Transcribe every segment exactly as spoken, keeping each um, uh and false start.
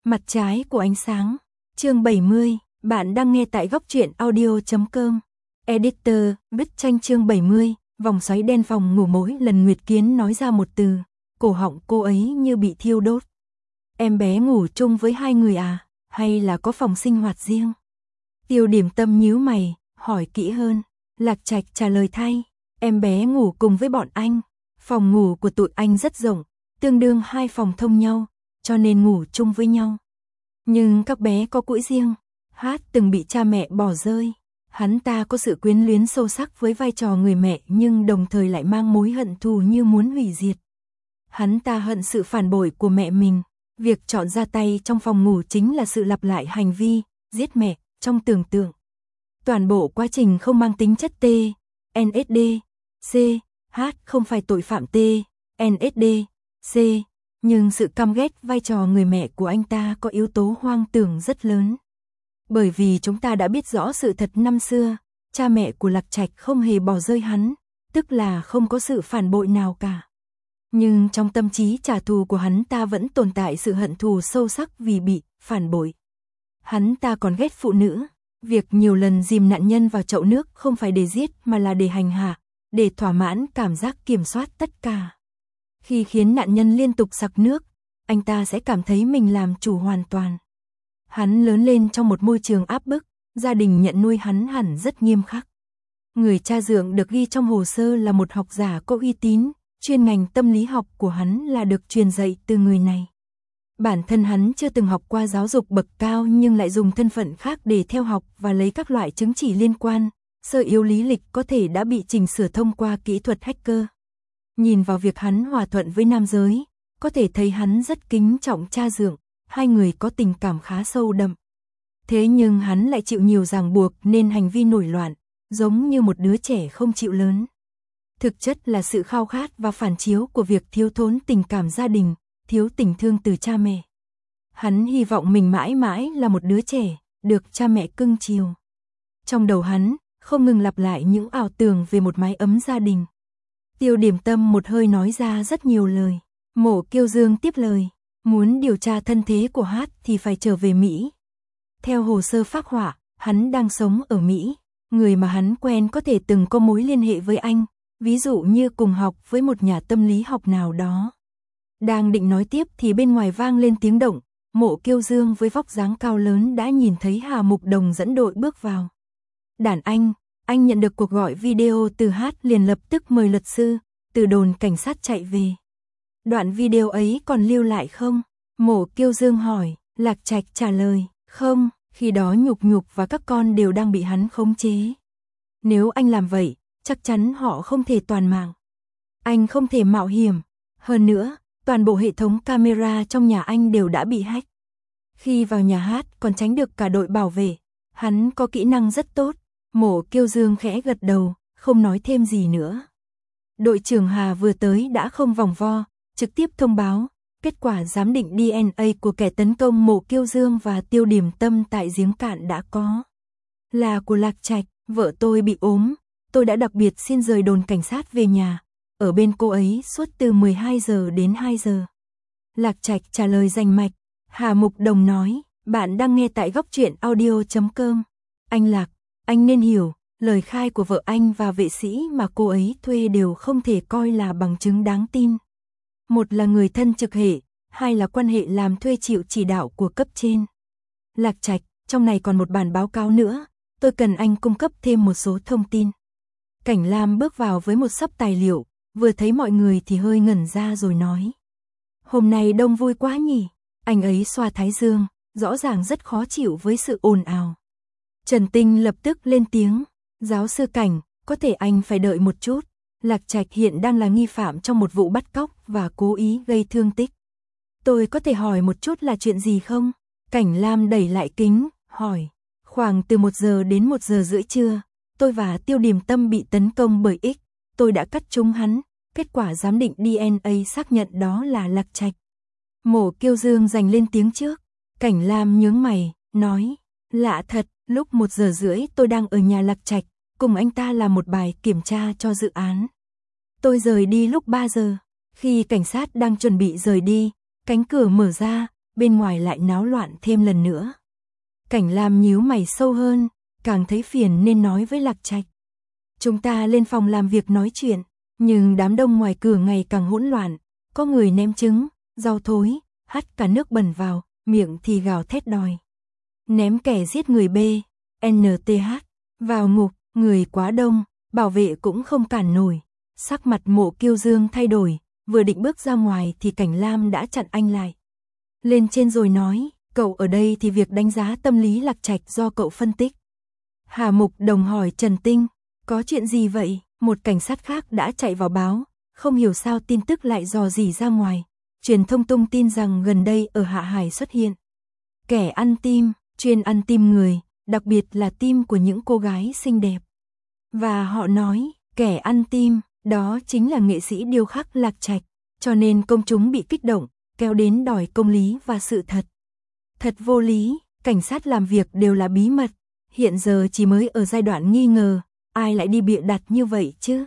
Mặt trái của ánh sáng. Chương bảy mươi, bạn đang nghe tại góc truyện audio chấm com. Editor, bức tranh chương bảy mươi, vòng xoáy đen phòng ngủ. Mỗi lần Nguyệt Kiến nói ra một từ, cổ họng cô ấy như bị thiêu đốt. Em bé ngủ chung với hai người à, hay là có phòng sinh hoạt riêng? Tiêu Điểm Tâm nhíu mày, hỏi kỹ hơn. Lạc Trạch trả lời thay, em bé ngủ cùng với bọn anh. Phòng ngủ của tụi anh rất rộng, tương đương hai phòng thông nhau, cho nên ngủ chung với nhau. Nhưng các bé có cũi riêng. Hát từng bị cha mẹ bỏ rơi. Hắn ta có sự quyến luyến sâu sắc với vai trò người mẹ, nhưng đồng thời lại mang mối hận thù như muốn hủy diệt. Hắn ta hận sự phản bội của mẹ mình. Việc chọn ra tay trong phòng ngủ chính là sự lặp lại hành vi giết mẹ trong tưởng tượng. Toàn bộ quá trình không mang tính chất T, en ét đê, C, H không phải tội phạm T, en ét đê, C, nhưng sự căm ghét vai trò người mẹ của anh ta có yếu tố hoang tưởng rất lớn. Bởi vì chúng ta đã biết rõ sự thật năm xưa, cha mẹ của Lạc Trạch không hề bỏ rơi hắn, tức là không có sự phản bội nào cả. Nhưng trong tâm trí trả thù của hắn ta vẫn tồn tại sự hận thù sâu sắc vì bị phản bội. Hắn ta còn ghét phụ nữ. Việc nhiều lần dìm nạn nhân vào chậu nước không phải để giết mà là để hành hạ, để thỏa mãn cảm giác kiểm soát tất cả. Khi khiến nạn nhân liên tục sặc nước, anh ta sẽ cảm thấy mình làm chủ hoàn toàn. Hắn lớn lên trong một môi trường áp bức, gia đình nhận nuôi hắn hẳn rất nghiêm khắc. Người cha dượng được ghi trong hồ sơ là một học giả có uy tín, chuyên ngành tâm lý học của hắn là được truyền dạy từ người này. Bản thân hắn chưa từng học qua giáo dục bậc cao nhưng lại dùng thân phận khác để theo học và lấy các loại chứng chỉ liên quan, sơ yếu lý lịch có thể đã bị chỉnh sửa thông qua kỹ thuật hacker. Nhìn vào việc hắn hòa thuận với nam giới, có thể thấy hắn rất kính trọng cha dượng, hai người có tình cảm khá sâu đậm. Thế nhưng hắn lại chịu nhiều ràng buộc nên hành vi nổi loạn, giống như một đứa trẻ không chịu lớn. Thực chất là sự khao khát và phản chiếu của việc thiếu thốn tình cảm gia đình, thiếu tình thương từ cha mẹ. Hắn hy vọng mình mãi mãi là một đứa trẻ, được cha mẹ cưng chiều. Trong đầu hắn, không ngừng lặp lại những ảo tưởng về một mái ấm gia đình. Tiêu Điểm Tâm một hơi nói ra rất nhiều lời. Mộ Kiêu Dương tiếp lời, muốn điều tra thân thế của Hát thì phải trở về Mỹ. Theo hồ sơ phác họa, hắn đang sống ở Mỹ. Người mà hắn quen có thể từng có mối liên hệ với anh, ví dụ như cùng học với một nhà tâm lý học nào đó. Đang định nói tiếp thì bên ngoài vang lên tiếng động. Mộ Kiêu Dương với vóc dáng cao lớn đã nhìn thấy Hà Mục Đồng dẫn đội bước vào. Đàn anh, anh nhận được cuộc gọi video từ Hát liền lập tức mời luật sư, từ đồn cảnh sát chạy về. Đoạn video ấy còn lưu lại không? Mộ Kiêu Dương hỏi. Lạc Trạch trả lời, không, khi đó Nhục Nhục và các con đều đang bị hắn khống chế. Nếu anh làm vậy, chắc chắn họ không thể toàn mạng. Anh không thể mạo hiểm. Hơn nữa, toàn bộ hệ thống camera trong nhà anh đều đã bị hack. Khi vào nhà Hát còn tránh được cả đội bảo vệ. Hắn có kỹ năng rất tốt. Mộ Kiêu Dương khẽ gật đầu, không nói thêm gì nữa. Đội trưởng Hà vừa tới đã không vòng vo, trực tiếp thông báo. Kết quả giám định đê en a của kẻ tấn công Mộ Kiêu Dương và Tiêu Điểm Tâm tại giếng cạn đã có. Là của Lạc Trạch, vợ tôi bị ốm. Tôi đã đặc biệt xin rời đồn cảnh sát về nhà. Ở bên cô ấy suốt từ mười hai giờ đến hai giờ. Lạc Trạch trả lời rành mạch. Hà Mục Đồng nói, bạn đang nghe tại góc truyện audio chấm com. Anh Lạc, anh nên hiểu, lời khai của vợ anh và vệ sĩ mà cô ấy thuê đều không thể coi là bằng chứng đáng tin. Một là người thân trực hệ, hai là quan hệ làm thuê chịu chỉ đạo của cấp trên. Lạc Trạch, trong này còn một bản báo cáo nữa, tôi cần anh cung cấp thêm một số thông tin. Cảnh Lam bước vào với một xấp tài liệu, vừa thấy mọi người thì hơi ngẩn ra rồi nói. Hôm nay đông vui quá nhỉ, anh ấy xoa thái dương, rõ ràng rất khó chịu với sự ồn ào. Trần Tinh lập tức lên tiếng, giáo sư Cảnh, có thể anh phải đợi một chút. Lạc Trạch hiện đang là nghi phạm trong một vụ bắt cóc và cố ý gây thương tích. Tôi có thể hỏi một chút là chuyện gì không? Cảnh Lam đẩy lại kính, hỏi. Khoảng từ một giờ đến một giờ rưỡi trưa, tôi và Tiêu Điểm Tâm bị tấn công bởi X. Tôi đã cắt trúng hắn. Kết quả giám định đê en a xác nhận đó là Lạc Trạch. Mộ Kiêu Dương giành lên tiếng trước. Cảnh Lam nhướng mày, nói. Lạ thật, lúc một giờ rưỡi tôi đang ở nhà Lạc Trạch, cùng anh ta làm một bài kiểm tra cho dự án. Tôi rời đi lúc ba giờ. Khi cảnh sát đang chuẩn bị rời đi, cánh cửa mở ra, bên ngoài lại náo loạn thêm lần nữa. Cảnh Lam nhíu mày sâu hơn, càng thấy phiền nên nói với Lạc Trạch. Chúng ta lên phòng làm việc nói chuyện, nhưng đám đông ngoài cửa ngày càng hỗn loạn, có người ném trứng, rau thối, hắt cả nước bẩn vào, miệng thì gào thét đòi. Ném kẻ giết người B, en tê hát, vào ngục, người quá đông, bảo vệ cũng không cản nổi. Sắc mặt Mộ Kiêu Dương thay đổi, vừa định bước ra ngoài thì Cảnh Lam đã chặn anh lại. Lên trên rồi nói, cậu ở đây thì việc đánh giá tâm lý Lạc Trạch do cậu phân tích. Hà Mục Đồng hỏi Trần Tinh, có chuyện gì vậy? Một cảnh sát khác đã chạy vào báo, không hiểu sao tin tức lại dò dỉ ra ngoài. Truyền thông tung tin rằng gần đây ở Hạ Hải xuất hiện kẻ ăn tim, chuyên ăn tim người, đặc biệt là tim của những cô gái xinh đẹp. Và họ nói, kẻ ăn tim, đó chính là nghệ sĩ điêu khắc Lạc Trạch, cho nên công chúng bị kích động, kéo đến đòi công lý và sự thật. Thật vô lý, cảnh sát làm việc đều là bí mật, hiện giờ chỉ mới ở giai đoạn nghi ngờ, ai lại đi bịa đặt như vậy chứ?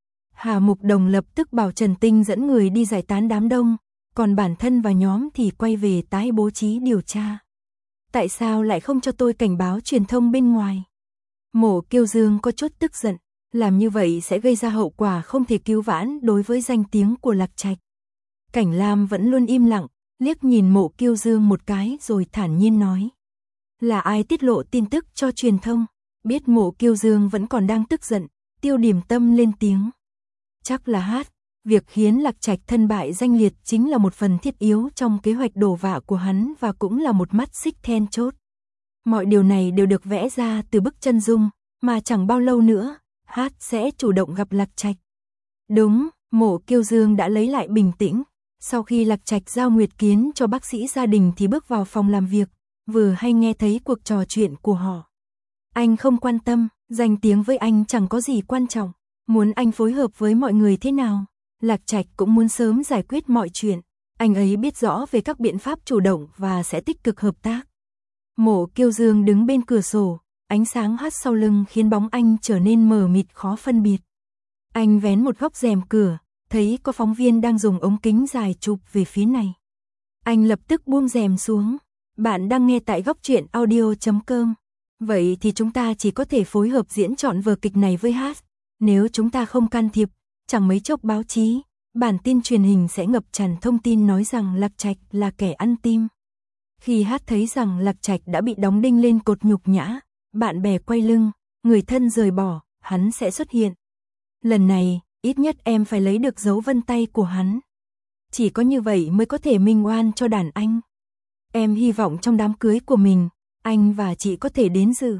Hà Mục Đồng lập tức bảo Trần Tinh dẫn người đi giải tán đám đông, còn bản thân và nhóm thì quay về tái bố trí điều tra. Tại sao lại không cho tôi cảnh báo truyền thông bên ngoài? Mộ Kiêu Dương có chút tức giận, làm như vậy sẽ gây ra hậu quả không thể cứu vãn đối với danh tiếng của Lạc Trạch. Cảnh Lam vẫn luôn im lặng, liếc nhìn Mộ Kiêu Dương một cái rồi thản nhiên nói. Là ai tiết lộ tin tức cho truyền thông? Biết Mộ Kiêu Dương vẫn còn đang tức giận, Tiêu Điểm Tâm lên tiếng. Chắc là hát, việc khiến Lạc Trạch thân bại danh liệt chính là một phần thiết yếu trong kế hoạch đổ vạ của hắn và cũng là một mắt xích then chốt. Mọi điều này đều được vẽ ra từ bức chân dung, mà chẳng bao lâu nữa, hát sẽ chủ động gặp Lạc Trạch. Đúng, Mộ Kiêu Dương đã lấy lại bình tĩnh, sau khi Lạc Trạch giao nguyệt kiến cho bác sĩ gia đình thì bước vào phòng làm việc, vừa hay nghe thấy cuộc trò chuyện của họ. Anh không quan tâm, danh tiếng với anh chẳng có gì quan trọng, muốn anh phối hợp với mọi người thế nào. Lạc Trạch cũng muốn sớm giải quyết mọi chuyện, anh ấy biết rõ về các biện pháp chủ động và sẽ tích cực hợp tác. Mộ Kiêu Dương đứng bên cửa sổ, ánh sáng hắt sau lưng khiến bóng anh trở nên mờ mịt khó phân biệt. Anh vén một góc rèm cửa, thấy có phóng viên đang dùng ống kính dài chụp về phía này. Anh lập tức buông rèm xuống. Bạn đang nghe tại góc truyện audio chấm com. Vậy thì chúng ta chỉ có thể phối hợp diễn trọn vở kịch này với hát. Nếu chúng ta không can thiệp, chẳng mấy chốc báo chí, bản tin truyền hình sẽ ngập tràn thông tin nói rằng Lạc Trạch là kẻ ăn tim. Khi hát thấy rằng Lạc Trạch đã bị đóng đinh lên cột nhục nhã, bạn bè quay lưng, người thân rời bỏ, hắn sẽ xuất hiện. Lần này, ít nhất em phải lấy được dấu vân tay của hắn. Chỉ có như vậy mới có thể minh oan cho đàn anh. Em hy vọng trong đám cưới của mình, anh và chị có thể đến dự.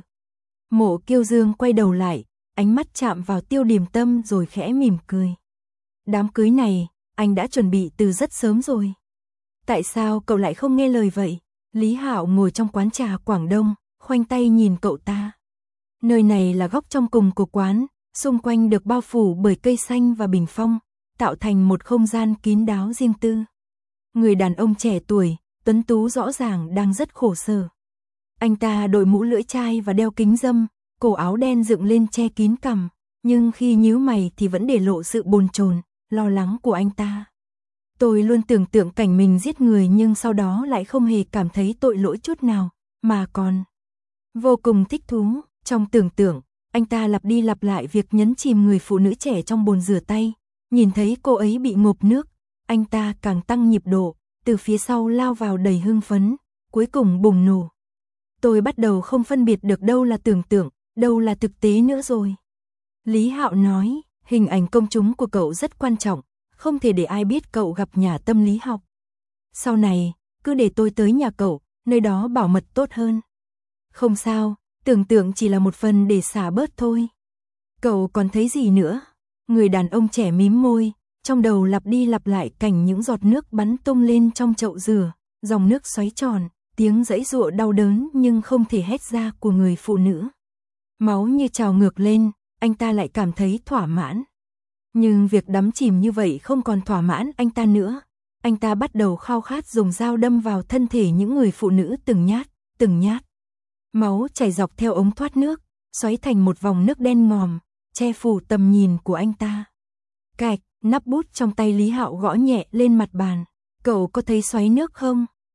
Mộ Kiêu Dương quay đầu lại, ánh mắt chạm vào Tiêu Điểm Tâm rồi khẽ mỉm cười. Đám cưới này, anh đã chuẩn bị từ rất sớm rồi. Tại sao cậu lại không nghe lời vậy? Lý Hạo ngồi trong quán trà Quảng Đông, khoanh tay nhìn cậu ta. Nơi này là góc trong cùng của quán, xung quanh được bao phủ bởi cây xanh và bình phong, tạo thành một không gian kín đáo riêng tư. Người đàn ông trẻ tuổi, tuấn tú rõ ràng đang rất khổ sở. Anh ta đội mũ lưỡi chai và đeo kính râm, cổ áo đen dựng lên che kín cằm, nhưng khi nhíu mày thì vẫn để lộ sự bồn chồn, lo lắng của anh ta. Tôi luôn tưởng tượng cảnh mình giết người nhưng sau đó lại không hề cảm thấy tội lỗi chút nào, mà còn vô cùng thích thú. Trong tưởng tượng, anh ta lặp đi lặp lại việc nhấn chìm người phụ nữ trẻ trong bồn rửa tay, nhìn thấy cô ấy bị ngộp nước, anh ta càng tăng nhịp độ, từ phía sau lao vào đầy hưng phấn, cuối cùng bùng nổ. Tôi bắt đầu không phân biệt được đâu là tưởng tượng, đâu là thực tế nữa rồi. Lý Hạo nói, hình ảnh công chúng của cậu rất quan trọng, không thể để ai biết cậu gặp nhà tâm lý học. Sau này, cứ để tôi tới nhà cậu, nơi đó bảo mật tốt hơn. Không sao, tưởng tượng chỉ là một phần để xả bớt thôi. Cậu còn thấy gì nữa? Người đàn ông trẻ mím môi, trong đầu lặp đi lặp lại cảnh những giọt nước bắn tung lên trong chậu rửa, dòng nước xoáy tròn, tiếng giãy giụa đau đớn nhưng không thể hét ra của người phụ nữ. Máu như trào ngược lên, anh ta lại cảm thấy thỏa mãn. Nhưng việc đắm chìm như vậy không còn thỏa mãn anh ta nữa. Anh ta bắt đầu khao khát dùng dao đâm vào thân thể những người phụ nữ từng nhát, từng nhát. Máu chảy dọc theo ống thoát nước, xoáy thành một vòng nước đen ngòm, che phủ tầm nhìn của anh ta. Cạch, nắp bút trong tay Lý Hạo gõ nhẹ lên mặt bàn. Cậu có thấy xoáy nước không?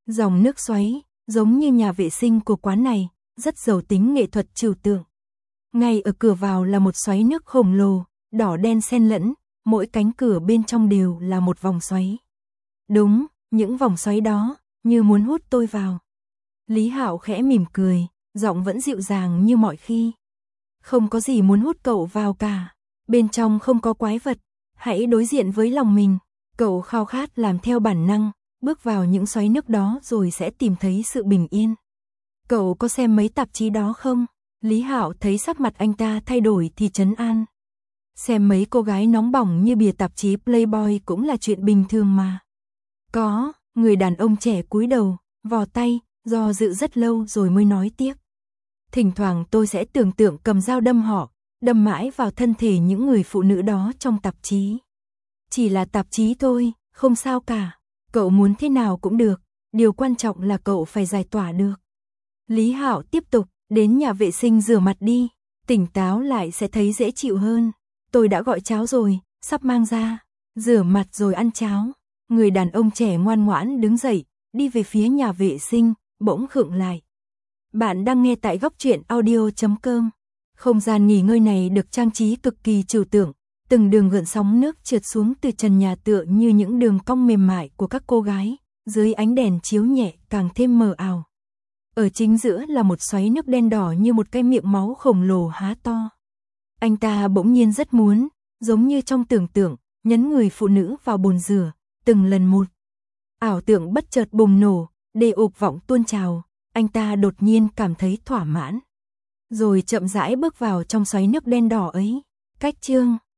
Dòng nước xoáy, giống như nhà vệ sinh của quán này, rất giàu tính nghệ thuật trừu tượng. Ngay ở cửa vào là một xoáy nước khổng lồ, đỏ đen xen lẫn, mỗi cánh cửa bên trong đều là một vòng xoáy. Đúng, những vòng xoáy đó, như muốn hút tôi vào. Lý Hạo khẽ mỉm cười, giọng vẫn dịu dàng như mọi khi. Không có gì muốn hút cậu vào cả, bên trong không có quái vật, hãy đối diện với lòng mình. Cậu khao khát làm theo bản năng, bước vào những xoáy nước đó rồi sẽ tìm thấy sự bình yên. Cậu có xem mấy tạp chí đó không? Lý Hạo thấy sắc mặt anh ta thay đổi thì trấn an. Xem mấy cô gái nóng bỏng như bìa tạp chí Playboy cũng là chuyện bình thường mà. Có, người đàn ông trẻ cúi đầu, vò tay, do dự rất lâu rồi mới nói tiếp. Thỉnh thoảng tôi sẽ tưởng tượng cầm dao đâm họ, đâm mãi vào thân thể những người phụ nữ đó trong tạp chí. Chỉ là tạp chí thôi, không sao cả. Cậu muốn thế nào cũng được, điều quan trọng là cậu phải giải tỏa được. Lý Hạo tiếp tục, đến nhà vệ sinh rửa mặt đi, tỉnh táo lại sẽ thấy dễ chịu hơn. Tôi đã gọi cháo rồi, sắp mang ra. Rửa mặt rồi ăn cháo. Người đàn ông trẻ ngoan ngoãn đứng dậy, đi về phía nhà vệ sinh, bỗng khựng lại. Bạn đang nghe tại góc truyện audio chấm com. Không gian nghỉ ngơi này được trang trí cực kỳ trừu tượng, từng đường gợn sóng nước trượt xuống từ trần nhà tựa như những đường cong mềm mại của các cô gái, dưới ánh đèn chiếu nhẹ càng thêm mờ ảo. Ở chính giữa là một xoáy nước đen đỏ như một cái miệng máu khổng lồ há to. Anh ta bỗng nhiên rất muốn, giống như trong tưởng tượng, nhấn người phụ nữ vào bồn rửa, từng lần một. Ảo tưởng bất chợt bùng nổ, đề ục vọng tuôn trào, anh ta đột nhiên cảm thấy thỏa mãn. Rồi chậm rãi bước vào trong xoáy nước đen đỏ ấy. Cách chương